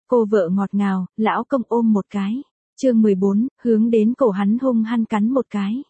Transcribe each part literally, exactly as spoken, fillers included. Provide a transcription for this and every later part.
Cô vợ ngọt ngào, lão công ôm một cái. Chương mười bốn, hướng đến cổ hắn hung hăng cắn một cái.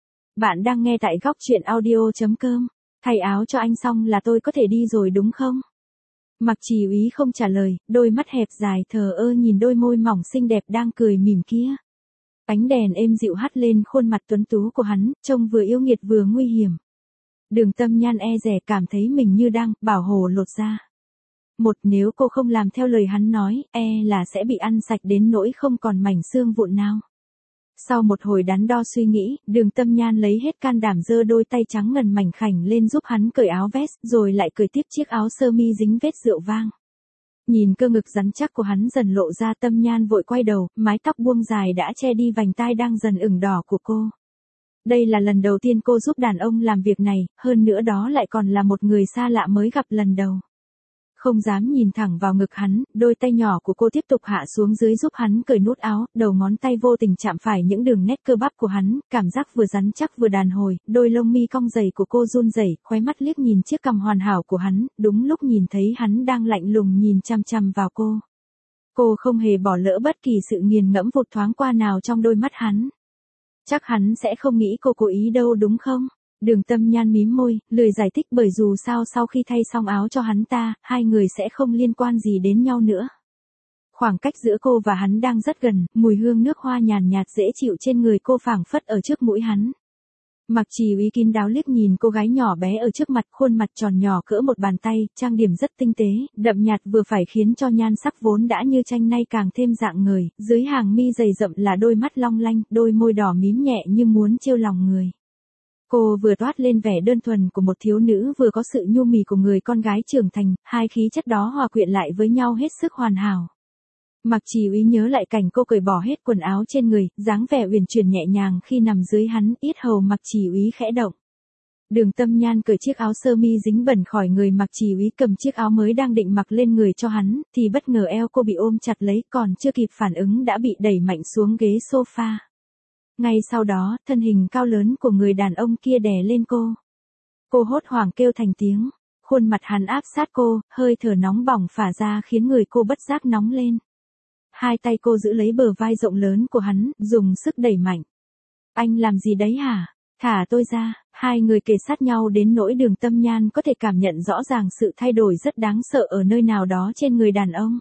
Bạn đang nghe tại góc truyện audio.com. Thay áo cho anh xong là tôi có thể đi rồi đúng không? Mặc Chỉ Úy không trả lời, đôi mắt hẹp dài thờ ơ nhìn đôi môi mỏng xinh đẹp đang cười mỉm kia. Ánh đèn êm dịu hắt lên khuôn mặt tuấn tú của hắn, trông vừa yêu nghiệt vừa nguy hiểm. Đường Tâm Nhan e dè cảm thấy mình như đang bảo hồ lột da. Một, nếu cô không làm theo lời hắn nói, e là sẽ bị ăn sạch đến nỗi không còn mảnh xương vụn nào. Sau một hồi đắn đo suy nghĩ, Đường Tâm Nhan lấy hết can đảm giơ đôi tay trắng ngần mảnh khảnh lên giúp hắn cởi áo vest, rồi lại cởi tiếp chiếc áo sơ mi dính vết rượu vang. Nhìn cơ ngực rắn chắc của hắn dần lộ ra, Tâm Nhan vội quay đầu, mái tóc buông dài đã che đi vành tai đang dần ửng đỏ của cô. Đây là lần đầu tiên cô giúp đàn ông làm việc này, hơn nữa đó lại còn là một người xa lạ mới gặp lần đầu. Không dám nhìn thẳng vào ngực hắn, đôi tay nhỏ của cô tiếp tục hạ xuống dưới giúp hắn cởi nút áo, đầu ngón tay vô tình chạm phải những đường nét cơ bắp của hắn, cảm giác vừa rắn chắc vừa đàn hồi, đôi lông mi cong dày của cô run rẩy, khóe mắt liếc nhìn chiếc cằm hoàn hảo của hắn, đúng lúc nhìn thấy hắn đang lạnh lùng nhìn chằm chằm vào cô. Cô không hề bỏ lỡ bất kỳ sự nghiền ngẫm vụt thoáng qua nào trong đôi mắt hắn. Chắc hắn sẽ không nghĩ cô cố ý đâu đúng không? Đường Tâm Nhan mím môi, lười giải thích bởi dù sao sau khi thay xong áo cho hắn ta, hai người sẽ không liên quan gì đến nhau nữa. Khoảng cách giữa cô và hắn đang rất gần, mùi hương nước hoa nhàn nhạt dễ chịu trên người cô phảng phất ở trước mũi hắn. Mặc Chỉ Úy kín đáo liếc nhìn cô gái nhỏ bé ở trước mặt, khuôn mặt tròn nhỏ cỡ một bàn tay, trang điểm rất tinh tế, đậm nhạt vừa phải khiến cho nhan sắc vốn đã như tranh nay càng thêm rạng ngời, dưới hàng mi dày rậm là đôi mắt long lanh, đôi môi đỏ mím nhẹ như muốn trêu lòng người. Cô vừa toát lên vẻ đơn thuần của một thiếu nữ vừa có sự nhu mì của người con gái trưởng thành, hai khí chất đó hòa quyện lại với nhau hết sức hoàn hảo. Mặc Chỉ Úy nhớ lại cảnh cô cởi bỏ hết quần áo trên người, dáng vẻ uyển chuyển nhẹ nhàng khi nằm dưới hắn, yết hầu Mặc Chỉ Úy khẽ động. Đường Tâm Nhan cởi chiếc áo sơ mi dính bẩn khỏi người Mặc Chỉ Úy, cầm chiếc áo mới đang định mặc lên người cho hắn, thì bất ngờ eo cô bị ôm chặt lấy, còn chưa kịp phản ứng đã bị đẩy mạnh xuống ghế sofa. Ngay sau đó, thân hình cao lớn của người đàn ông kia đè lên cô. Cô hốt hoảng kêu thành tiếng, khuôn mặt hắn áp sát cô, hơi thở nóng bỏng phả ra khiến người cô bất giác nóng lên. Hai tay cô giữ lấy bờ vai rộng lớn của hắn, dùng sức đẩy mạnh. Anh làm gì đấy hả? Thả tôi ra. Hai người kề sát nhau đến nỗi Đường Tâm Nhan có thể cảm nhận rõ ràng sự thay đổi rất đáng sợ ở nơi nào đó trên người đàn ông.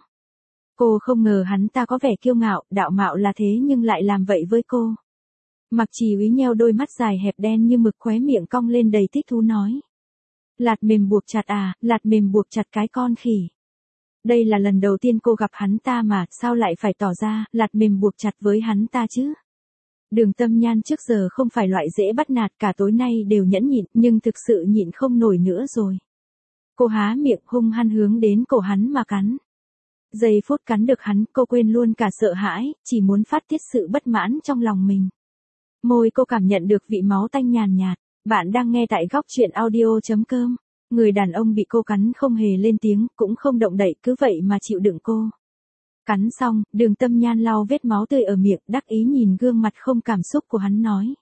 Cô không ngờ hắn ta có vẻ kiêu ngạo, đạo mạo là thế nhưng lại làm vậy với cô. Mặc Chỉ Úy nheo đôi mắt dài hẹp đen như mực, khóe miệng cong lên đầy thích thú nói. Lạt mềm buộc chặt à, lạt mềm buộc chặt cái con khỉ. Đây là lần đầu tiên cô gặp hắn ta mà, sao lại phải tỏ ra, lạt mềm buộc chặt với hắn ta chứ? Đường Tâm Nhan trước giờ không phải loại dễ bắt nạt, cả tối nay đều nhẫn nhịn, nhưng thực sự nhịn không nổi nữa rồi. Cô há miệng hung hăng hướng đến cổ hắn mà cắn. Giây phút cắn được hắn, cô quên luôn cả sợ hãi, chỉ muốn phát tiết sự bất mãn trong lòng mình. Môi cô cảm nhận được vị máu tanh nhàn nhạt. Bạn đang nghe tại góc truyện audio.com. Người đàn ông bị cô cắn không hề lên tiếng, cũng không động đậy, cứ vậy mà chịu đựng cô. Cắn xong, Đường Tâm Nhan lau vết máu tươi ở miệng, đắc ý nhìn gương mặt không cảm xúc của hắn nói.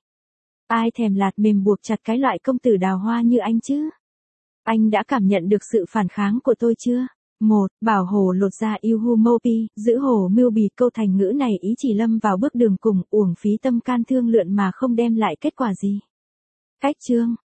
Ai thèm lạt mềm buộc chặt cái loại công tử đào hoa như anh chứ? Anh đã cảm nhận được sự phản kháng của tôi chưa? Một, bảo hồ lột da yêu hu mô pi, giữ hồ mưu bì, câu thành ngữ này ý chỉ lâm vào bước đường cùng, uổng phí tâm can thương lượn mà không đem lại kết quả gì. Cách chương,